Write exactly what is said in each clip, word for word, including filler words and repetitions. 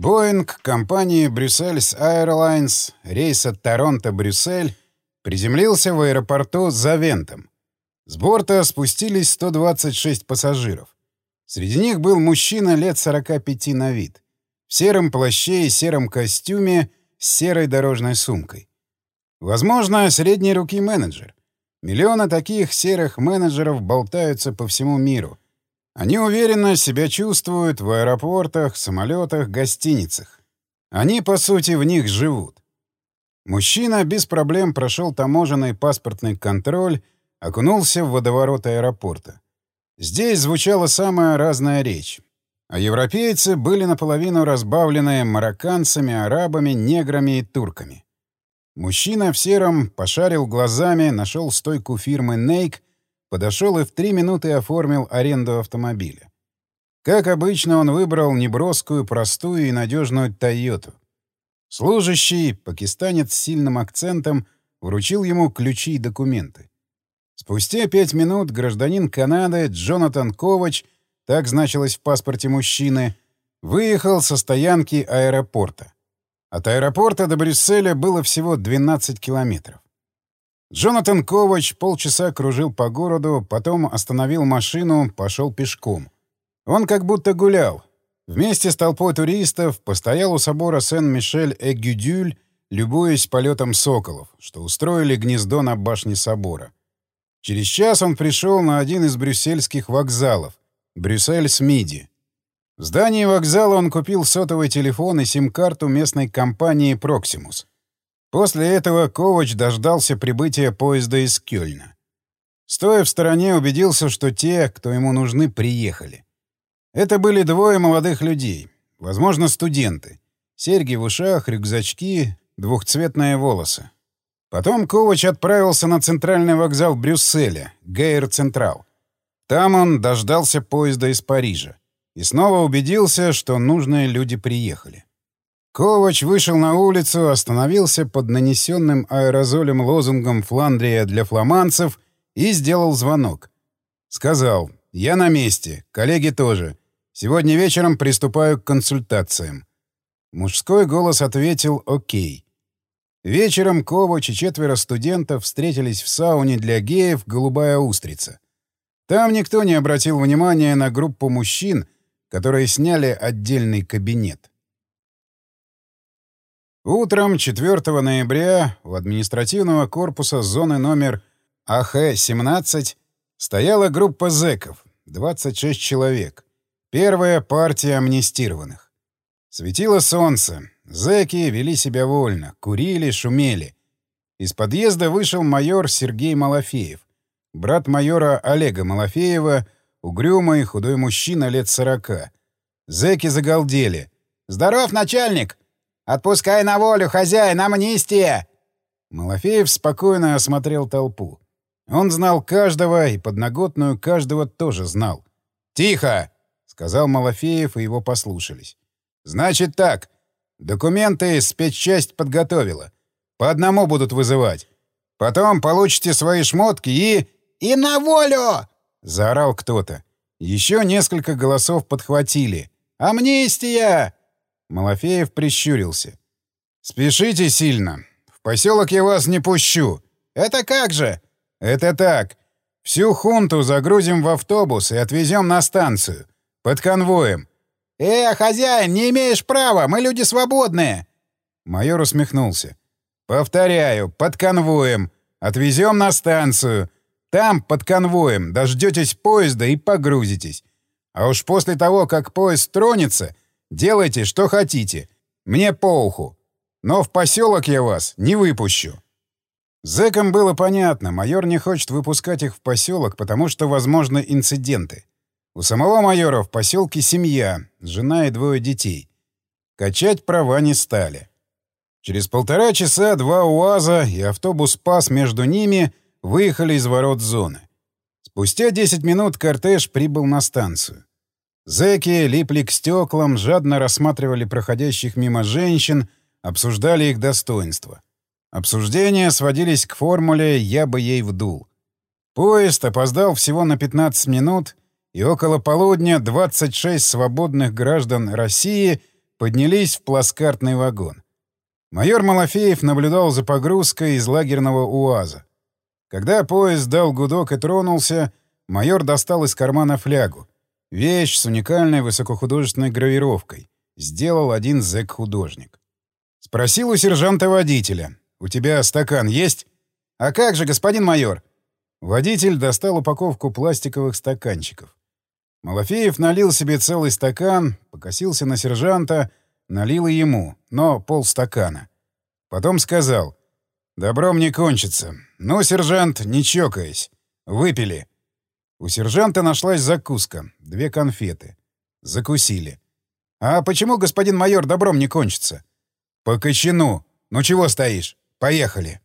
Боинг компании Brussels Airlines рейса Торонто-Брюссель приземлился в аэропорту Завентом. С борта спустились сто двадцать шесть пассажиров. Среди них был мужчина лет сорока пяти на вид, в сером плаще и сером костюме с серой дорожной сумкой. Возможно, средней руки менеджер. Миллионы таких серых менеджеров болтаются по всему миру. Они уверенно себя чувствуют в аэропортах, самолетах, гостиницах. Они, по сути, в них живут. Мужчина без проблем прошел таможенный паспортный контроль, окунулся в водоворот аэропорта. Здесь звучала самая разная речь. А европейцы были наполовину разбавлены марокканцами, арабами, неграми и турками. Мужчина в сером пошарил глазами, нашел стойку фирмы «Нейк», подошел и в три минуты оформил аренду автомобиля. Как обычно, он выбрал неброскую, простую и надежную «Тойоту». Служащий, пакистанец с сильным акцентом, вручил ему ключи и документы. Спустя пять минут гражданин Канады Джонатан Ковач, так значилось в паспорте мужчины, выехал со стоянки аэропорта. От аэропорта до Брюсселя было всего двенадцать километров. Джонатан Ковач полчаса кружил по городу, потом остановил машину, пошел пешком. Он как будто гулял. Вместе с толпой туристов постоял у собора Сен-Мишель-э-Гюдюль, любуясь полетом соколов, что устроили гнездо на башне собора. Через час он пришел на один из брюссельских вокзалов — Брюссель-Смиди. В здании вокзала он купил сотовый телефон и сим-карту местной компании «Проксимус». После этого Ковач дождался прибытия поезда из Кёльна. Стоя в стороне, убедился, что те, кто ему нужны, приехали. Это были двое молодых людей, возможно, студенты. Серьги в ушах, рюкзачки, двухцветные волосы. Потом Ковач отправился на центральный вокзал Брюсселя, Гейр Централ. Там он дождался поезда из Парижа и снова убедился, что нужные люди приехали. Ковач вышел на улицу, остановился под нанесенным аэрозолем лозунгом «Фландрия для фламандцев» и сделал звонок. Сказал: «Я на месте, коллеги тоже. Сегодня вечером приступаю к консультациям». Мужской голос ответил «Окей». Вечером Ковач и четверо студентов встретились в сауне для геев «Голубая устрица». Там никто не обратил внимания на группу мужчин, которые сняли отдельный кабинет. Утром четвёртого ноября у административного корпуса зоны номер А Х семнадцать стояла группа зэков, двадцать шесть человек. Первая партия амнистированных. Светило солнце. Зэки вели себя вольно, курили, шумели. Из подъезда вышел майор Сергей Малафеев, брат майора Олега Малафеева, угрюмый, худой мужчина лет сорока. Зэки загалдели. «Здоров, начальник! Отпускай на волю, хозяин, амнистия!» Малафеев спокойно осмотрел толпу. Он знал каждого и подноготную каждого тоже знал. «Тихо!» — сказал Малафеев, и его послушались. «Значит так. Документы спецчасть подготовила. По одному будут вызывать. Потом получите свои шмотки и...» «И на волю!» — заорал кто-то. Еще несколько голосов подхватили. «Амнистия!» Малафеев прищурился. «Спешите сильно. В поселок я вас не пущу». «Это как же?» «Это так. Всю хунту загрузим в автобус и отвезем на станцию. Под конвоем». «Э, хозяин, не имеешь права, мы люди свободные!» Майор усмехнулся. «Повторяю, под конвоем. Отвезем на станцию. Там, под конвоем, дождетесь поезда и погрузитесь. А уж после того, как поезд тронется, делайте, что хотите. Мне по уху. Но в поселок я вас не выпущу». Зэкам было понятно, майор не хочет выпускать их в поселок, потому что возможны инциденты. У самого майора в поселке семья, жена и двое детей. Качать права не стали. Через полтора часа два УАЗа и автобус «Пас» между ними выехали из ворот зоны. Спустя десять минут кортеж прибыл на станцию. Зэки липли к стеклам, жадно рассматривали проходящих мимо женщин, обсуждали их достоинства. Обсуждения сводились к формуле «я бы ей вдул». Поезд опоздал всего на пятнадцать минут, и около полудня двадцать шесть свободных граждан России поднялись в плацкартный вагон. Майор Малафеев наблюдал за погрузкой из лагерного УАЗа. Когда поезд дал гудок и тронулся, майор достал из кармана флягу. Вещь с уникальной высокохудожественной гравировкой. Сделал один зэк-художник. Спросил у сержанта-водителя. «У тебя стакан есть?» «А как же, господин майор?» Водитель достал упаковку пластиковых стаканчиков. Малафеев налил себе целый стакан, покосился на сержанта, налил и ему, но полстакана. Потом сказал: «Добром не кончится. Ну, сержант, не чокаясь. Выпили». У сержанта нашлась закуска, две конфеты. Закусили. «А почему, господин майор, добром не кончится?» «По кочану. Ну чего стоишь? Поехали».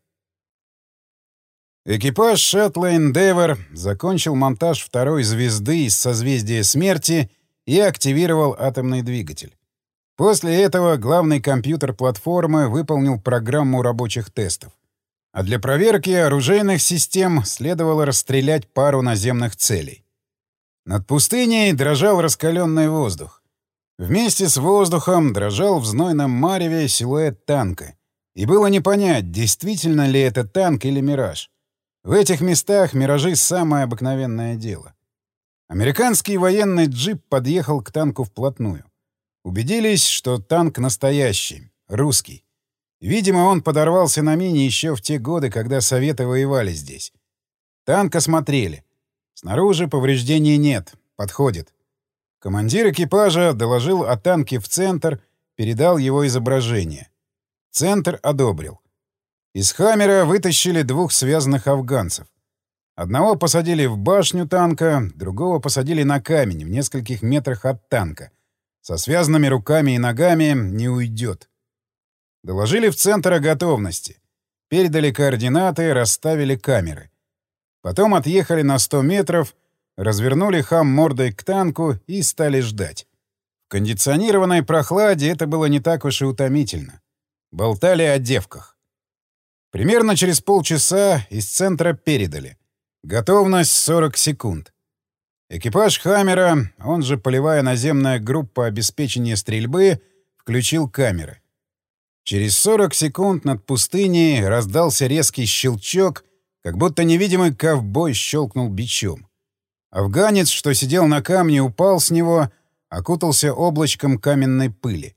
Экипаж шаттла «Эндевор» закончил монтаж второй звезды из созвездия смерти и активировал атомный двигатель. После этого главный компьютер платформы выполнил программу рабочих тестов. А для проверки оружейных систем следовало расстрелять пару наземных целей. Над пустыней дрожал раскаленный воздух. Вместе с воздухом дрожал в знойном мареве силуэт танка. И было не понять, действительно ли это танк или мираж. В этих местах миражи — самое обыкновенное дело. Американский военный джип подъехал к танку вплотную. Убедились, что танк настоящий, русский. Видимо, он подорвался на мине еще в те годы, когда Советы воевали здесь. Танк осмотрели. Снаружи повреждений нет, подходит. Командир экипажа доложил о танке в центр, передал его изображение. Центр одобрил. Из «Хаммера» вытащили двух связанных афганцев. Одного посадили в башню танка, другого посадили на камень в нескольких метрах от танка. Со связанными руками и ногами не уйдет. Доложили в центр о готовности. Передали координаты, расставили камеры. Потом отъехали на сто метров, развернули «Хам» мордой к танку и стали ждать. В кондиционированной прохладе это было не так уж и утомительно. Болтали о девках. Примерно через полчаса из центра передали. Готовность сорок секунд. Экипаж «Хаммера», он же полевая наземная группа обеспечения стрельбы, включил камеры. Через сорок секунд над пустыней раздался резкий щелчок, как будто невидимый ковбой щелкнул бичом. Афганец, что сидел на камне, упал с него, окутался облачком каменной пыли.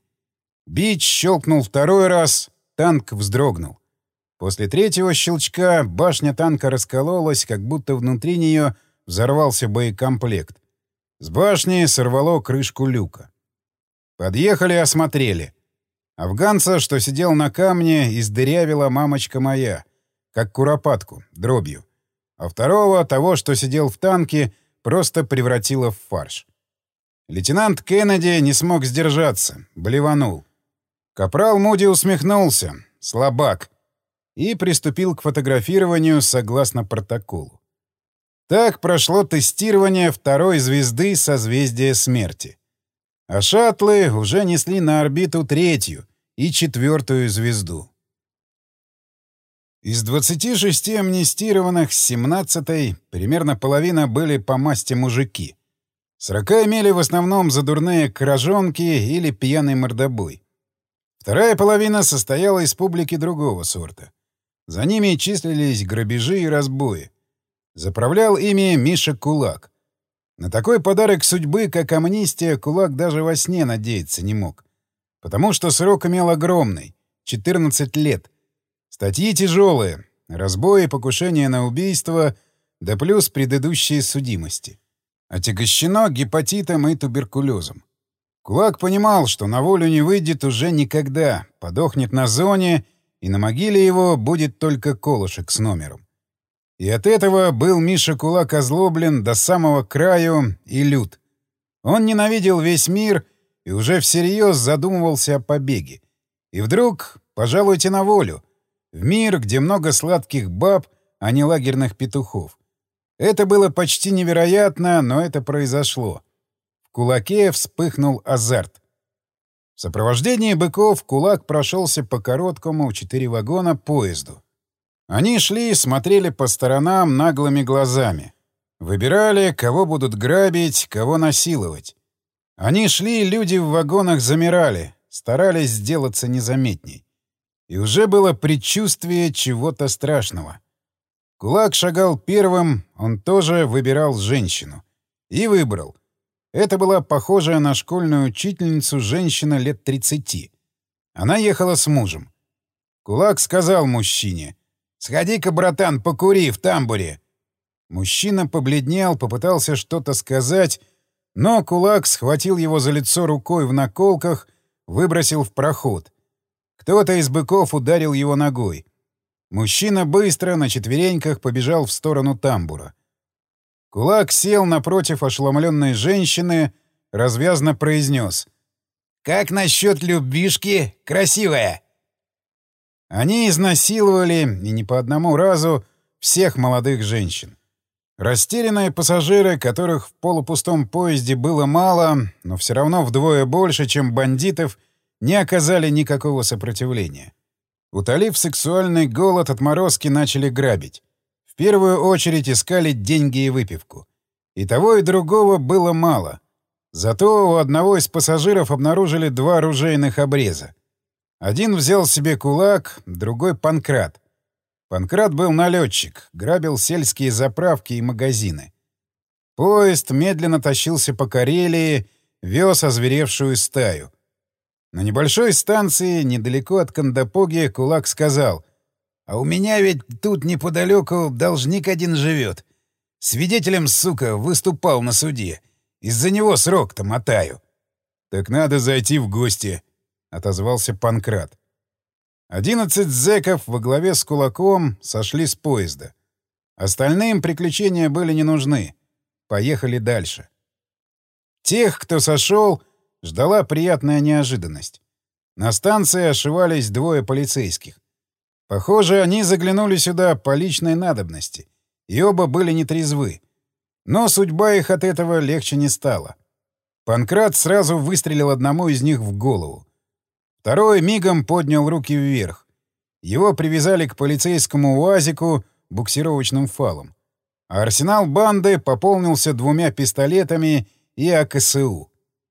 Бич щелкнул второй раз, танк вздрогнул. После третьего щелчка башня танка раскололась, как будто внутри нее взорвался боекомплект. С башни сорвало крышку люка. Подъехали, осмотрели. Афганца, что сидел на камне, издырявила мамочка моя, как куропатку, дробью. А второго, того, что сидел в танке, просто превратила в фарш. Лейтенант Кеннеди не смог сдержаться, блеванул. Капрал Муди усмехнулся, слабак, и приступил к фотографированию согласно протоколу. Так прошло тестирование второй звезды созвездия смерти. А шаттлы уже несли на орбиту третью и четвертую звезду. Из двадцати шести амнистированных с семнадцатой примерно половина были по масти мужики. Сорока имели в основном задурные крожонки или пьяный мордобой. Вторая половина состояла из публики другого сорта. За ними числились грабежи и разбои. Заправлял ими Миша Кулак. На такой подарок судьбы, как амнистия, Кулак даже во сне надеяться не мог. Потому что срок имел огромный — четырнадцать лет. Статьи тяжелые — разбои, покушения на убийство, да плюс предыдущие судимости. Отягощено гепатитом и туберкулезом. Кулак понимал, что на волю не выйдет уже никогда, подохнет на зоне, и на могиле его будет только колышек с номером. И от этого был Миша Кулак озлоблен до самого краю и лют. Он ненавидел весь мир и уже всерьез задумывался о побеге. И вдруг пожалуйте на волю, в мир, где много сладких баб, а не лагерных петухов. Это было почти невероятно, но это произошло. В Кулаке вспыхнул азарт. В сопровождении быков Кулак прошелся по короткому в четыре вагона поезду. Они шли, смотрели по сторонам наглыми глазами. Выбирали, кого будут грабить, кого насиловать. Они шли, люди в вагонах замирали, старались сделаться незаметней. И уже было предчувствие чего-то страшного. Кулак шагал первым, он тоже выбирал женщину. И выбрал. Это была похожая на школьную учительницу женщина лет тридцати. Она ехала с мужем. Кулак сказал мужчине: «Сходи-ка, братан, покури в тамбуре». Мужчина побледнел, попытался что-то сказать, но Кулак схватил его за лицо рукой в наколках, выбросил в проход. Кто-то из быков ударил его ногой. Мужчина быстро на четвереньках побежал в сторону тамбура. Кулак сел напротив ошеломленной женщины, развязно произнес: «Как насчет любвишки, красивая?» Они изнасиловали, и не по одному разу, всех молодых женщин. Растерянные пассажиры, которых в полупустом поезде было мало, но все равно вдвое больше, чем бандитов, не оказали никакого сопротивления. Утолив сексуальный голод, отморозки начали грабить. В первую очередь искали деньги и выпивку. И того, и другого было мало. Зато у одного из пассажиров обнаружили два оружейных обреза. Один взял себе Кулак, другой — Панкрат. Панкрат был налетчик, грабил сельские заправки и магазины. Поезд медленно тащился по Карелии, вез озверевшую стаю. На небольшой станции, недалеко от Кандапоги, Кулак сказал: «А у меня ведь тут неподалеку должник один живет. Свидетелем, сука, выступал на суде. Из-за него срок-то мотаю». «Так надо зайти в гости», — отозвался Панкрат. Одиннадцать зэков во главе с Кулаком сошли с поезда. Остальным приключения были не нужны. Поехали дальше. Тех, кто сошел, ждала приятная неожиданность. На станции ошивались двое полицейских. Похоже, они заглянули сюда по личной надобности, и оба были нетрезвы. Но судьба их от этого легче не стала. Панкрат сразу выстрелил одному из них в голову. Второй мигом поднял руки вверх. Его привязали к полицейскому УАЗику буксировочным фалом. А арсенал банды пополнился двумя пистолетами и АКСУ.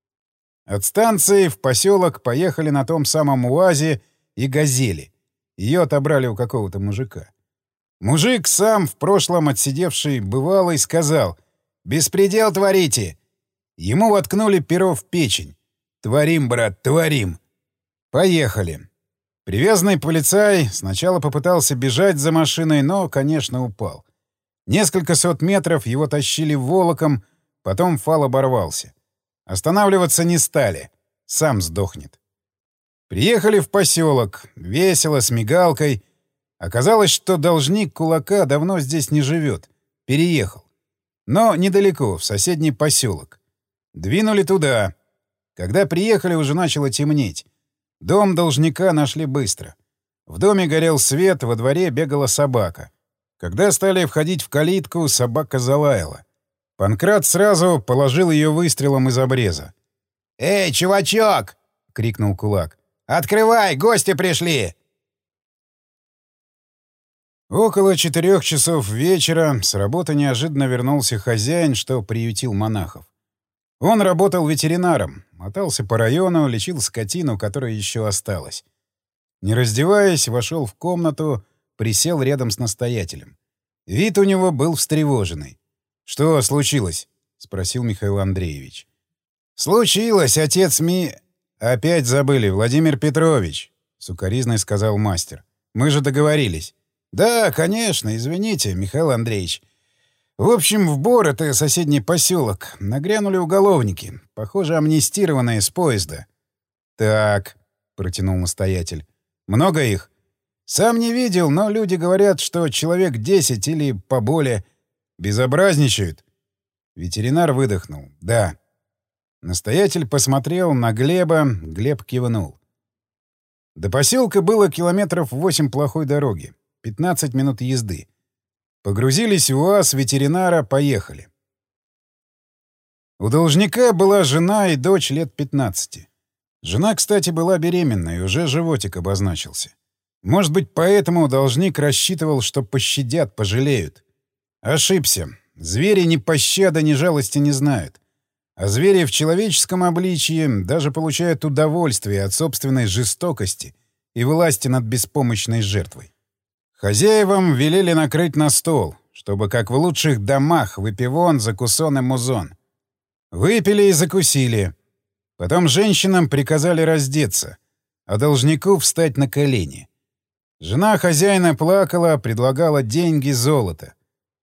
От станции в поселок поехали на том самом УАЗе и «Газели». Ее отобрали у какого-то мужика. Мужик, сам в прошлом отсидевший бывалый, сказал: «Беспредел творите!» Ему воткнули перо в печень. «Творим, брат, творим!» Поехали. Привязанный полицай сначала попытался бежать за машиной, но, конечно, упал. Несколько сот метров его тащили волоком, потом фал оборвался. Останавливаться не стали. Сам сдохнет. Приехали в поселок. Весело, с мигалкой. Оказалось, что должник Кулака давно здесь не живет. Переехал. Но недалеко, в соседний поселок. Двинули туда. Когда приехали, уже начало темнеть. Дом должника нашли быстро. В доме горел свет, во дворе бегала собака. Когда стали входить в калитку, собака залаяла. Панкрат сразу положил ее выстрелом из обреза. «Эй, чувачок!» — крикнул Кулак. «Открывай, гости пришли!» Около четырех часов вечера с работы неожиданно вернулся хозяин, что приютил монахов. Он работал ветеринаром, мотался по району, лечил скотину, которая еще осталась. Не раздеваясь, вошел в комнату, присел рядом с настоятелем. Вид у него был встревоженный. «Что случилось?» — спросил Михаил Андреевич. «Случилось, отец Ми...» «Опять забыли, Владимир Петрович», — сукоризной сказал мастер. «Мы же договорились». «Да, конечно, извините, Михаил Андреевич. В общем, в Бор, это соседний поселок, нагрянули уголовники, похоже, амнистированные с поезда». «Так», — протянул настоятель. «Много их?» «Сам не видел, но люди говорят, что человек десять или поболее. Безобразничают?» Ветеринар выдохнул. «Да». Настоятель посмотрел на Глеба, Глеб кивнул. До поселка было километров восемь плохой дороги, пятнадцать минут езды. Погрузились в УАЗ ветеринара, поехали. У должника была жена и дочь лет пятнадцати. Жена, кстати, была беременна, и уже животик обозначился. Может быть, поэтому должник рассчитывал, что пощадят, пожалеют. Ошибся. Звери ни пощады, ни жалости не знают. А звери в человеческом обличье даже получают удовольствие от собственной жестокости и власти над беспомощной жертвой. Хозяевам велели накрыть на стол, чтобы, как в лучших домах, выпивон, закусон и музон. Выпили и закусили. Потом женщинам приказали раздеться, а должнику встать на колени. Жена хозяина плакала, предлагала деньги, золото.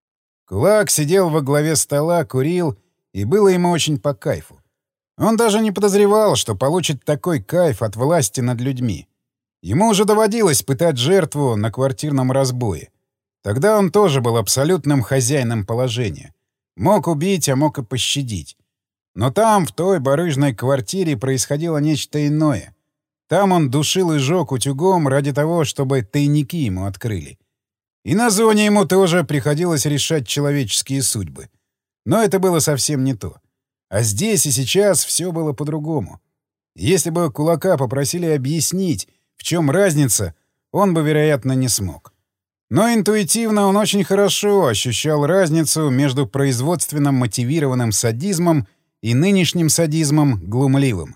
Кулак сидел во главе стола, курил, и было ему очень по кайфу. Он даже не подозревал, что получит такой кайф от власти над людьми. Ему уже доводилось пытать жертву на квартирном разбое. Тогда он тоже был абсолютным хозяином положения. Мог убить, а мог и пощадить. Но там, в той барыжной квартире, происходило нечто иное. Там он душил и жёг утюгом ради того, чтобы тайники ему открыли. И на зоне ему тоже приходилось решать человеческие судьбы. Но это было совсем не то. А здесь и сейчас все было по-другому. Если бы Кулака попросили объяснить, в чем разница, он бы, вероятно, не смог. Но интуитивно он очень хорошо ощущал разницу между производственно мотивированным садизмом и нынешним садизмом глумливым.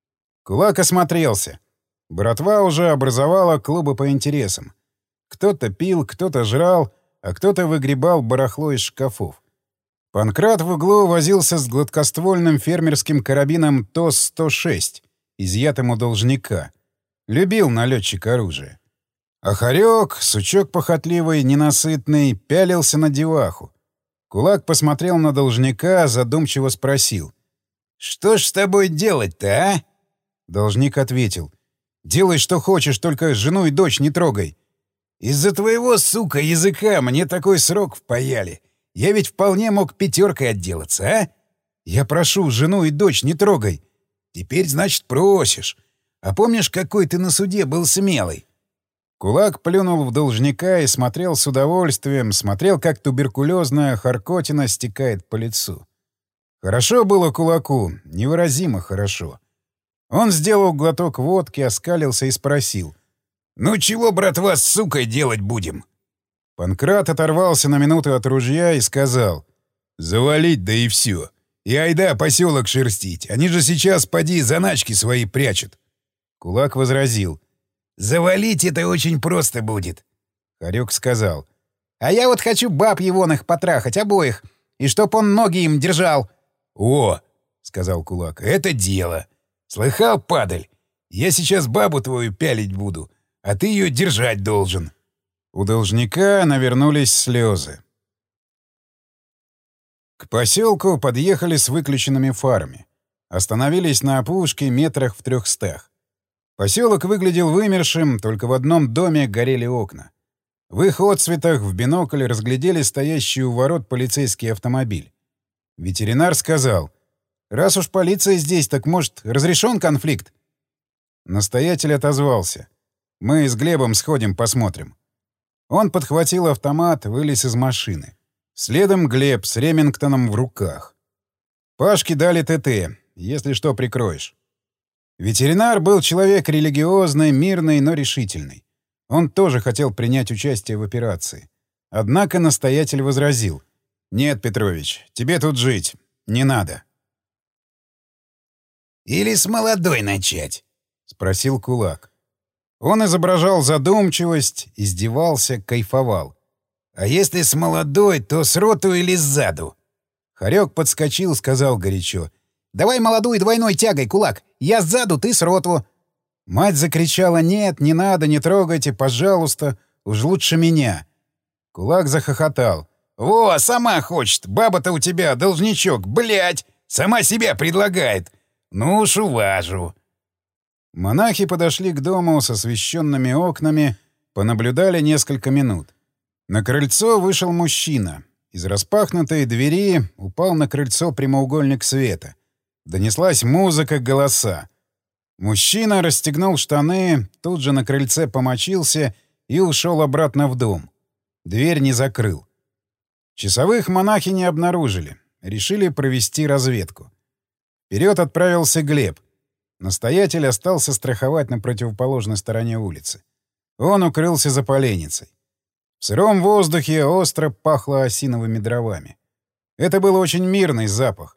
Кулак осмотрелся. Братва уже образовала клубы по интересам. Кто-то пил, кто-то жрал, а кто-то выгребал барахло из шкафов. Панкрат в углу возился с гладкоствольным фермерским карабином ТОС сто шесть, изъятым у должника. Любил налетчик оружия. А Хорёк, сучок похотливый, ненасытный, пялился на деваху. Кулак посмотрел на должника, задумчиво спросил. «Что ж с тобой делать-то, а?» Должник ответил. «Делай, что хочешь, только жену и дочь не трогай». «Из-за твоего, сука, языка мне такой срок впаяли. Я ведь вполне мог пятеркой отделаться, а? Я прошу, жену и дочь не трогай. Теперь, значит, просишь. А помнишь, какой ты на суде был смелый?» Кулак плюнул в должника и смотрел с удовольствием, смотрел, как туберкулезная харкотина стекает по лицу. Хорошо было Кулаку, невыразимо хорошо. Он сделал глоток водки, оскалился и спросил. «Ну чего, братва, с сукой делать будем?» Панкрат оторвался на минуту от ружья и сказал. «Завалить, да и все. И айда поселок шерстить. Они же сейчас, поди, заначки свои прячут». Кулак возразил. «Завалить это очень просто будет», — Хорёк сказал. «А я вот хочу баб егоных потрахать, обоих, и чтоб он ноги им держал». «О!» — сказал Кулак. «Это дело. Слыхал, падаль? Я сейчас бабу твою пялить буду, а ты ее держать должен». У должника навернулись слезы. К поселку подъехали с выключенными фарами. Остановились на опушке метрах в трехстах. Поселок выглядел вымершим, только в одном доме горели окна. В их отсветах в бинокль разглядели стоящий у ворот полицейский автомобиль. Ветеринар сказал, «Раз уж полиция здесь, так, может, разрешен конфликт?» Настоятель отозвался, «Мы с Глебом сходим, посмотрим». Он подхватил автомат, вылез из машины. Следом Глеб с Ремингтоном в руках. Пашке дали ТТ, если что, прикроешь. Ветеринар был человек религиозный, мирный, но решительный. Он тоже хотел принять участие в операции. Однако настоятель возразил. «Нет, Петрович, тебе тут жить. Не надо». «Или с молодой начать?» — спросил Кулак. Он изображал задумчивость, издевался, кайфовал. «А если с молодой, то с роту или сзаду?» Хорёк подскочил, сказал горячо. «Давай молодую двойной тягой, Кулак. Я сзаду, ты с роту». Мать закричала: «Нет, не надо, не трогайте, пожалуйста, уж лучше меня». Кулак захохотал. «Во, сама хочет. Баба-то у тебя должничок, блядь, сама себя предлагает. Ну уж уважу». Монахи подошли к дому с освещенными окнами, понаблюдали несколько минут. На крыльцо вышел мужчина. Из распахнутой двери упал на крыльцо прямоугольник света. Донеслась музыка, голоса. Мужчина расстегнул штаны, тут же на крыльце помочился и ушел обратно в дом. Дверь не закрыл. Часовых монахи не обнаружили. Решили провести разведку. Вперед отправился Глеб. Настоятель остался страховать на противоположной стороне улицы. Он укрылся за поленницей. В сыром воздухе остро пахло осиновыми дровами. Это был очень мирный запах.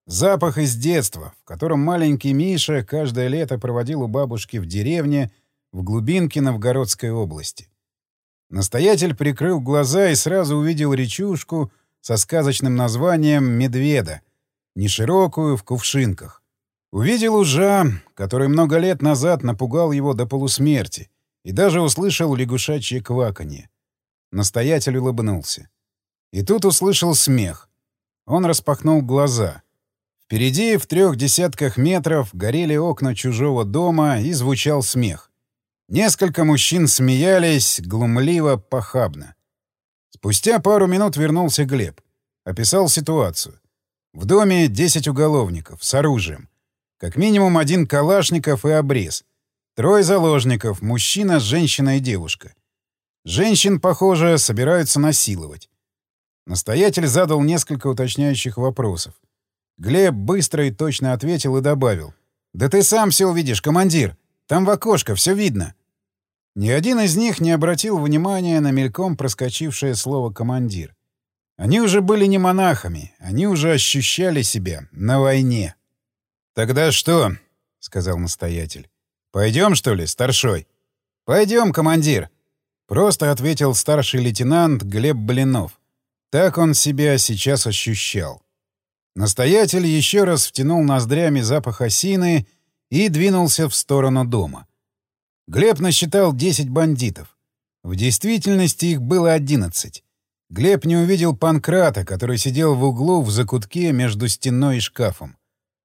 Запах из детства, в котором маленький Миша каждое лето проводил у бабушки в деревне в глубинке Новгородской области. Настоятель прикрыл глаза и сразу увидел речушку со сказочным названием «Медведа», неширокую, в кувшинках. Увидел ужа, который много лет назад напугал его до полусмерти, и даже услышал лягушачье кваканье. Настоятель улыбнулся. И тут услышал смех. Он распахнул глаза. Впереди, в трех десятках метров, горели окна чужого дома, и звучал смех. Несколько мужчин смеялись, глумливо, похабно. Спустя пару минут вернулся Глеб. Описал ситуацию. В доме десять уголовников с оружием. Как минимум один калашников и обрез. Трое заложников, мужчина, женщина и девушка. Женщин, похоже, собираются насиловать. Настоятель задал несколько уточняющих вопросов. Глеб быстро и точно ответил и добавил. «Да ты сам все увидишь, командир. Там в окошко, все видно». Ни один из них не обратил внимания на мельком проскочившее слово «командир». Они уже были не монахами, они уже ощущали себя на войне. «Тогда что?» — сказал настоятель. «Пойдем, что ли, старшой?» «Пойдем, командир», — просто ответил старший лейтенант Глеб Блинов. Так он себя сейчас ощущал. Настоятель еще раз втянул ноздрями запах осины и двинулся в сторону дома. Глеб насчитал десять бандитов. В действительности их было одиннадцать. Глеб не увидел Панкрата, который сидел в углу в закутке между стеной и шкафом.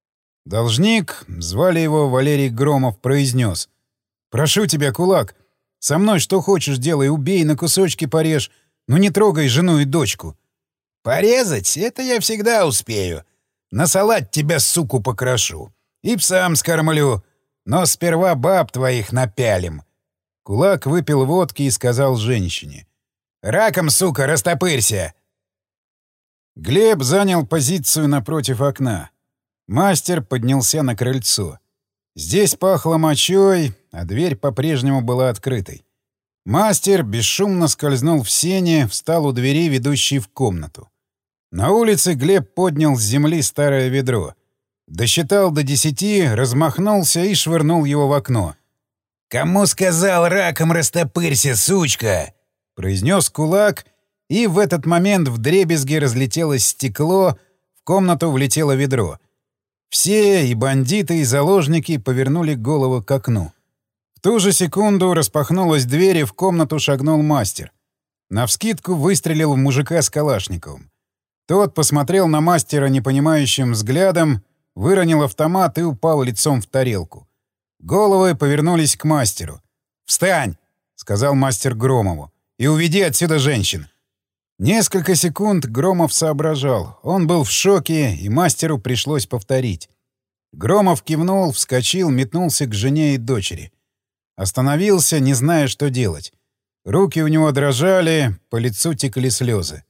Должник, звали его Валерий Громов, произнес. «Прошу тебя, кулак, со мной что хочешь делай, убей, на кусочки порежь, но не трогай жену и дочку». «Порезать? Это я всегда успею. На салат тебя, суку, покрошу. И псам скормлю. Но сперва баб твоих напялим». Кулак выпил водки и сказал женщине. «Раком, сука, растопырься!» Глеб занял позицию напротив окна. Мастер поднялся на крыльцо. Здесь пахло мочой, а дверь по-прежнему была открытой. Мастер бесшумно скользнул в сени, встал у двери, ведущей в комнату. На улице Глеб поднял с земли старое ведро. Досчитал до десяти, размахнулся и швырнул его в окно. «Кому сказал, раком растопырься, сучка?» — произнес кулак, и в этот момент вдребезги разлетелось стекло, в комнату влетело ведро. Все, и бандиты, и заложники, повернули голову к окну. В ту же секунду распахнулась дверь, и в комнату шагнул мастер. Навскидку выстрелил в мужика с калашниковым. Тот посмотрел на мастера непонимающим взглядом, выронил автомат и упал лицом в тарелку. Головы повернулись к мастеру. «Встань!» — сказал мастер Громову. «И уведи отсюда женщин!» Несколько секунд Громов соображал. Он был в шоке, и мастеру пришлось повторить. Громов кивнул, вскочил, метнулся к жене и дочери. Остановился, не зная, что делать. Руки у него дрожали, по лицу текли слезы.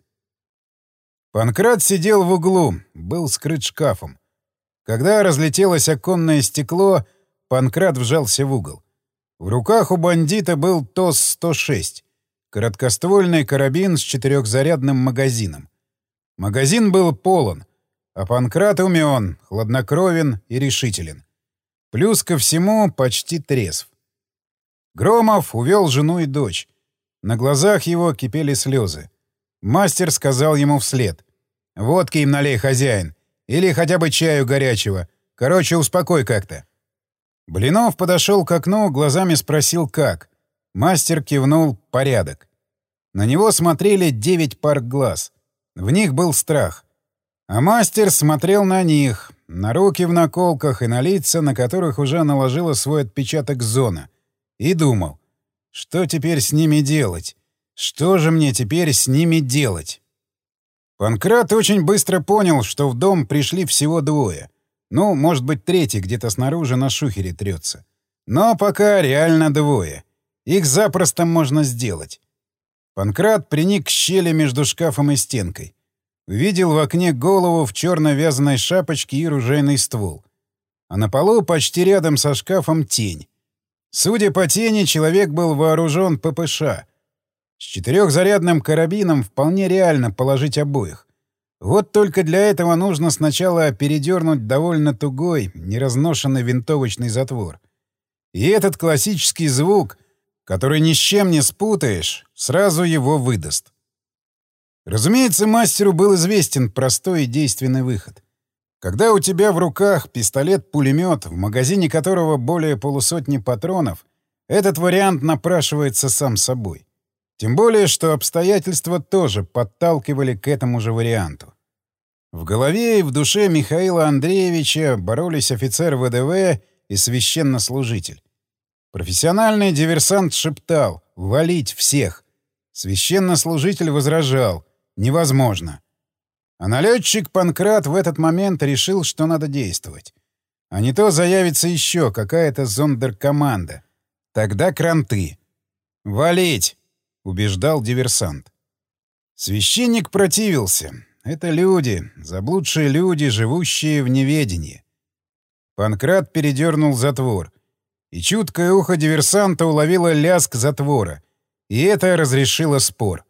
Панкрат сидел в углу, был скрыт шкафом. Когда разлетелось оконное стекло, Панкрат вжался в угол. В руках у бандита был ТОС сто шесть. Короткоствольный карабин с четырехзарядным магазином. Магазин был полон, а Панкрат умен, хладнокровен и решителен. Плюс ко всему почти трезв. Громов увел жену и дочь. На глазах его кипели слезы. Мастер сказал ему вслед. «Водки им налей, хозяин. Или хотя бы чаю горячего. Короче, успокой как-то». Блинов подошел к окну, глазами спросил «как?». Мастер кивнул «порядок». На него смотрели девять пар глаз. В них был страх. А мастер смотрел на них, на руки в наколках и на лица, на которых уже наложила свой отпечаток зона. И думал, что теперь с ними делать? Что же мне теперь с ними делать? Панкрат очень быстро понял, что в дом пришли всего двое. Ну, может быть, третий где-то снаружи на шухере трется. Но пока реально двое. Их запросто можно сделать. Панкрат приник к щели между шкафом и стенкой. Увидел в окне голову в черной вязаной шапочке и ружейный ствол. А на полу почти рядом со шкафом тень. Судя по тени, человек был вооружен ППШ. С четырехзарядным карабином вполне реально положить обоих. Вот только для этого нужно сначала передернуть довольно тугой, неразношенный винтовочный затвор. И этот классический звук, который ни с чем не спутаешь, сразу его выдаст. Разумеется, мастеру был известен простой и действенный выход. Когда у тебя в руках пистолет-пулемет, в магазине которого более полусотни патронов, этот вариант напрашивается сам собой. Тем более, что обстоятельства тоже подталкивали к этому же варианту. В голове и в душе Михаила Андреевича боролись офицер вэ дэ вэ и священнослужитель. Профессиональный диверсант шептал «валить всех». Священнослужитель возражал «невозможно». А налетчик Панкрат в этот момент решил, что надо действовать. А не то заявится еще какая-то зондеркоманда. Тогда кранты. «Валить!» — убеждал диверсант. Священник противился. Это люди, заблудшие люди, живущие в неведении. Панкрат передернул затвор. И чуткое ухо диверсанта уловило лязг затвора. И это разрешило спор.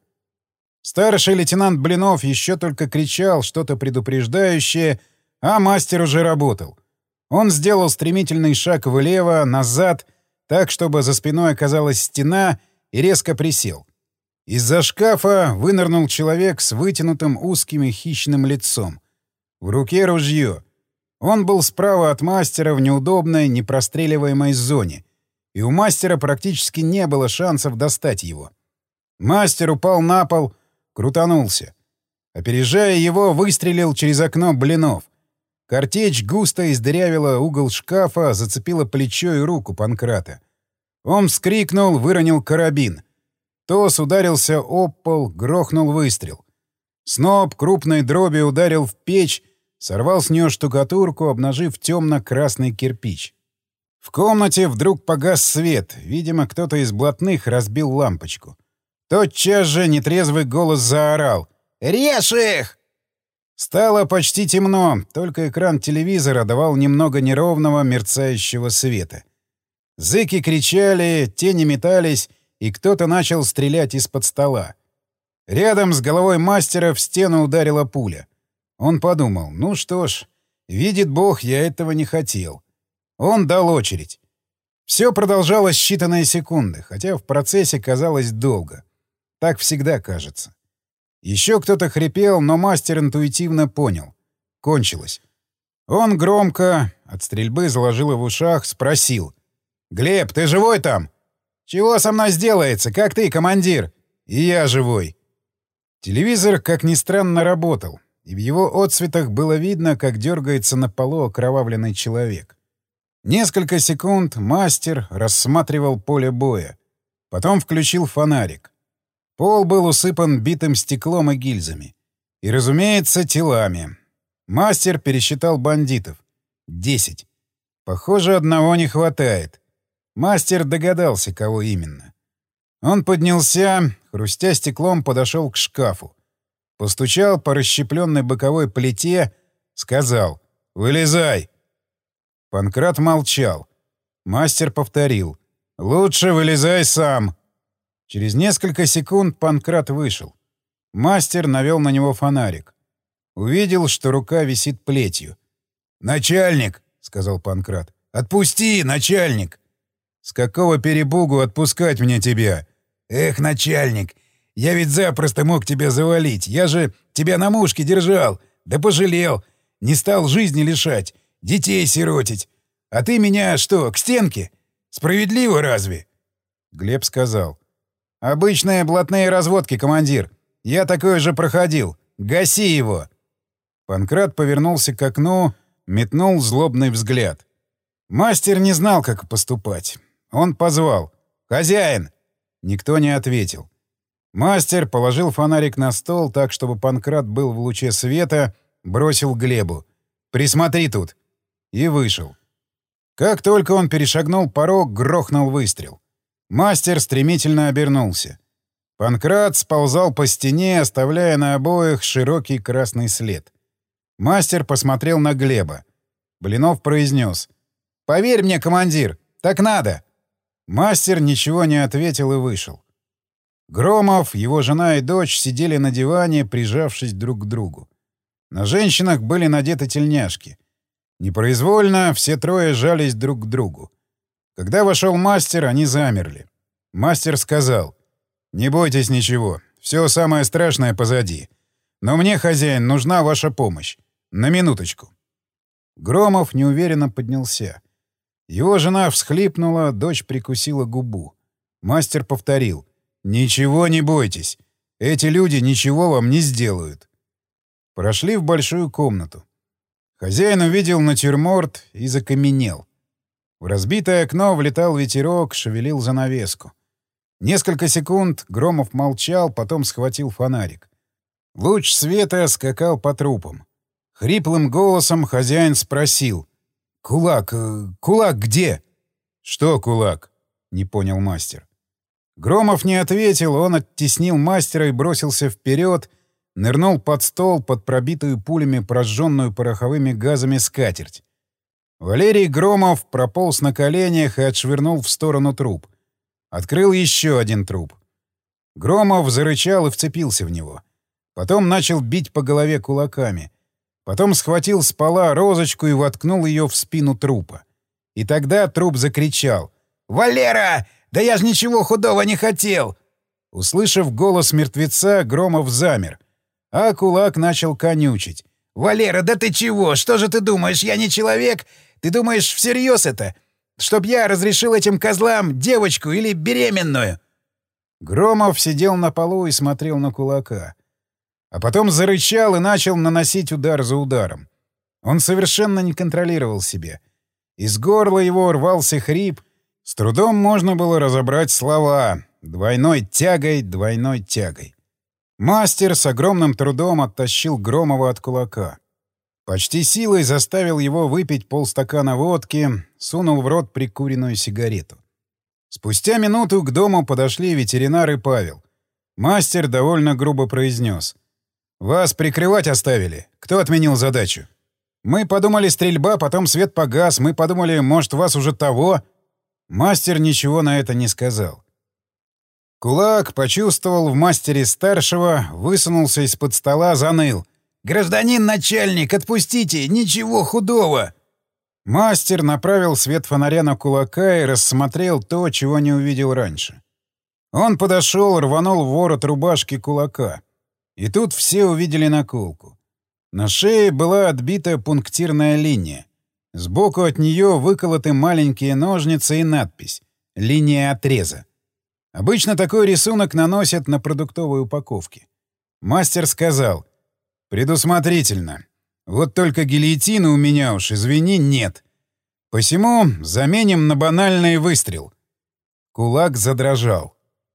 Старший лейтенант Блинов еще только кричал что-то предупреждающее, а мастер уже работал. Он сделал стремительный шаг влево, назад, так, чтобы за спиной оказалась стена, и резко присел. Из-за шкафа вынырнул человек с вытянутым узким и хищным лицом. В руке ружье. Он был справа от мастера в неудобной, непростреливаемой зоне, и у мастера практически не было шансов достать его. Мастер упал на пол, крутанулся. Опережая его, выстрелил через окно Блинов. Картечь густо издырявила угол шкафа, зацепила плечо и руку Панкрата. Он вскрикнул, выронил карабин. Тос ударился об пол, грохнул выстрел. Сноп крупной дроби ударил в печь, сорвал с нее штукатурку, обнажив темно-красный кирпич. В комнате вдруг погас свет. Видимо, кто-то из блатных разбил лампочку. Тотчас же нетрезвый голос заорал: «Режь их!» Стало почти темно, только экран телевизора давал немного неровного мерцающего света. Зэки кричали, тени метались, и кто-то начал стрелять из-под стола. Рядом с головой мастера в стену ударила пуля. Он подумал: ну что ж, видит Бог, я этого не хотел. Он дал очередь. Все продолжалось считанные секунды, хотя в процессе казалось долго. Так всегда кажется. Еще кто-то хрипел, но мастер интуитивно понял. Кончилось. Он громко, от стрельбы заложило в ушах, спросил: «Глеб, ты живой там?» «Чего со мной сделается? Как ты, командир?» «И я живой». Телевизор, как ни странно, работал, и в его отсветах было видно, как дергается на полу окровавленный человек. Несколько секунд мастер рассматривал поле боя. Потом включил фонарик. Пол был усыпан битым стеклом и гильзами. И, разумеется, телами. Мастер пересчитал бандитов. Десять. Похоже, одного не хватает. Мастер догадался, кого именно. Он поднялся, хрустя стеклом, подошел к шкафу. Постучал по расщепленной боковой плите, сказал: «Вылезай!» Панкрат молчал. Мастер повторил: «Лучше вылезай сам!» Через несколько секунд Панкрат вышел. Мастер навел на него фонарик. Увидел, что рука висит плетью. «Начальник!» — сказал Панкрат. «Отпусти, начальник!» «С какого перепугу отпускать мне тебя?» «Эх, начальник, я ведь запросто мог тебя завалить. Я же тебя на мушке держал. Да пожалел. Не стал жизни лишать, детей сиротить. А ты меня что, к стенке? Справедливо разве?» Глеб сказал: «Обычные блатные разводки, командир. Я такое же проходил. Гаси его!» Панкрат повернулся к окну, метнул злобный взгляд. Мастер не знал, как поступать. Он позвал: «Хозяин!» Никто не ответил. Мастер положил фонарик на стол так, чтобы Панкрат был в луче света, бросил Глебу: «Присмотри тут!» и вышел. Как только он перешагнул порог, грохнул выстрел. Мастер стремительно обернулся. Панкрат сползал по стене, оставляя на обоих широкий красный след. Мастер посмотрел на Глеба. Блинов произнес: «Поверь мне, командир, так надо!» Мастер ничего не ответил и вышел. Громов, его жена и дочь сидели на диване, прижавшись друг к другу. На женщинах были надеты тельняшки. Непроизвольно все трое жались друг к другу. Когда вошел мастер, они замерли. Мастер сказал: «Не бойтесь ничего, все самое страшное позади. Но мне, хозяин, нужна ваша помощь. На минуточку». Громов неуверенно поднялся. Его жена всхлипнула, дочь прикусила губу. Мастер повторил: «Ничего не бойтесь. Эти люди ничего вам не сделают». Прошли в большую комнату. Хозяин увидел натюрморт и закаменел. В разбитое окно влетал ветерок, шевелил занавеску. Несколько секунд Громов молчал, потом схватил фонарик. Луч света скакал по трупам. Хриплым голосом хозяин спросил: «Кулак, э, кулак где?» «Что кулак?» — не понял мастер. Громов не ответил, он оттеснил мастера и бросился вперед, нырнул под стол, под пробитую пулями, прожженную пороховыми газами скатерть. Валерий Громов прополз на коленях и отшвырнул в сторону труп. Открыл еще один труп. Громов зарычал и вцепился в него. Потом начал бить по голове кулаками. Потом схватил с пола розочку и воткнул ее в спину трупа. И тогда труп закричал: «Валера! Да я ж ничего худого не хотел!» Услышав голос мертвеца, Громов замер. А кулак начал конючить: «Валера, да ты чего? Что же ты думаешь, я не человек? Ты думаешь, всерьез это? Чтоб я разрешил этим козлам девочку или беременную?» Громов сидел на полу и смотрел на кулака. А потом зарычал и начал наносить удар за ударом. Он совершенно не контролировал себя. Из горла его рвался хрип. С трудом можно было разобрать слова. Двойной тягой, двойной тягой. Мастер с огромным трудом оттащил Громова от кулака. Почти силой заставил его выпить полстакана водки, сунул в рот прикуренную сигарету. Спустя минуту к дому подошли ветеринар и Павел. Мастер довольно грубо произнес: «Вас прикрывать оставили. Кто отменил задачу?» «Мы подумали, стрельба, потом свет погас. Мы подумали, может, вас уже того...» Мастер ничего на это не сказал. Кулак почувствовал в мастере старшего, высунулся из-под стола, заныл: «Гражданин начальник, отпустите! Ничего худого!» Мастер направил свет фонаря на кулака и рассмотрел то, чего не увидел раньше. Он подошел, рванул ворот рубашки кулака. И тут все увидели наколку. На шее была отбита пунктирная линия. Сбоку от нее выколоты маленькие ножницы и надпись «Линия отреза». Обычно такой рисунок наносят на продуктовой упаковке. Мастер сказал: «Предусмотрительно. Вот только гильотины у меня уж, извини, нет. Посему заменим на банальный выстрел». Кулак задрожал.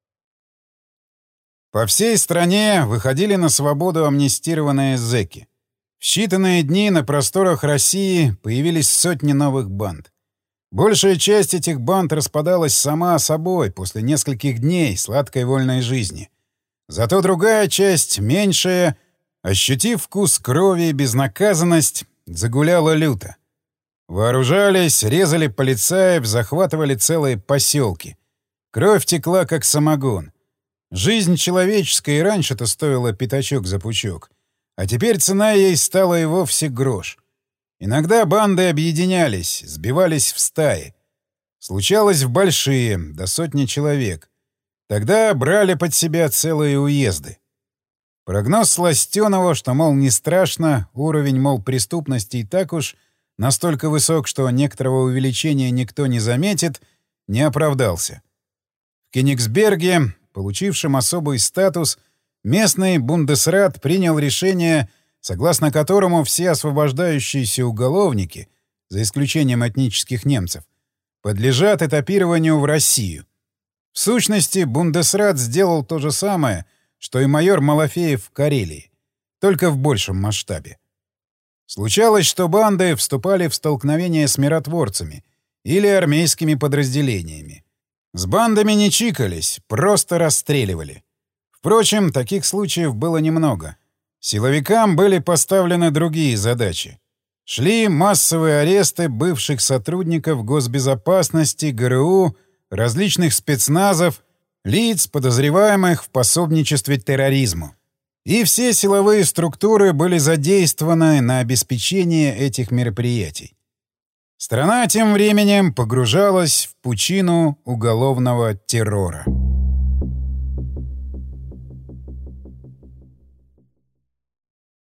По всей стране выходили на свободу амнистированные зэки. В считанные дни на просторах России появились сотни новых банд. Большая часть этих банд распадалась сама собой после нескольких дней сладкой вольной жизни. Зато другая часть, меньшая, ощутив вкус крови и безнаказанность, загуляла люто. Вооружались, резали полицаев, захватывали целые поселки. Кровь текла, как самогон. Жизнь человеческая и раньше-то стоила пятачок за пучок, а теперь цена ей стала и вовсе грош. Иногда банды объединялись, сбивались в стаи. Случалось в большие, до сотни человек. Тогда брали под себя целые уезды. Прогноз Сластёнова, что, мол, не страшно, уровень, мол, преступности и так уж настолько высок, что некоторого увеличения никто не заметит, не оправдался. В Кёнигсберге, получившем особый статус, местный бундесрат принял решение, согласно которому все освобождающиеся уголовники, за исключением этнических немцев, подлежат этапированию в Россию. В сущности, бундесрат сделал то же самое, что и майор Малафеев в Карелии, только в большем масштабе. Случалось, что банды вступали в столкновения с миротворцами или армейскими подразделениями. С бандами не чикались, просто расстреливали. Впрочем, таких случаев было немного. Силовикам были поставлены другие задачи. Шли массовые аресты бывших сотрудников госбезопасности, ГРУ, различных спецназов, лиц, подозреваемых в пособничестве терроризму. И все силовые структуры были задействованы на обеспечение этих мероприятий. Страна тем временем погружалась в пучину уголовного террора.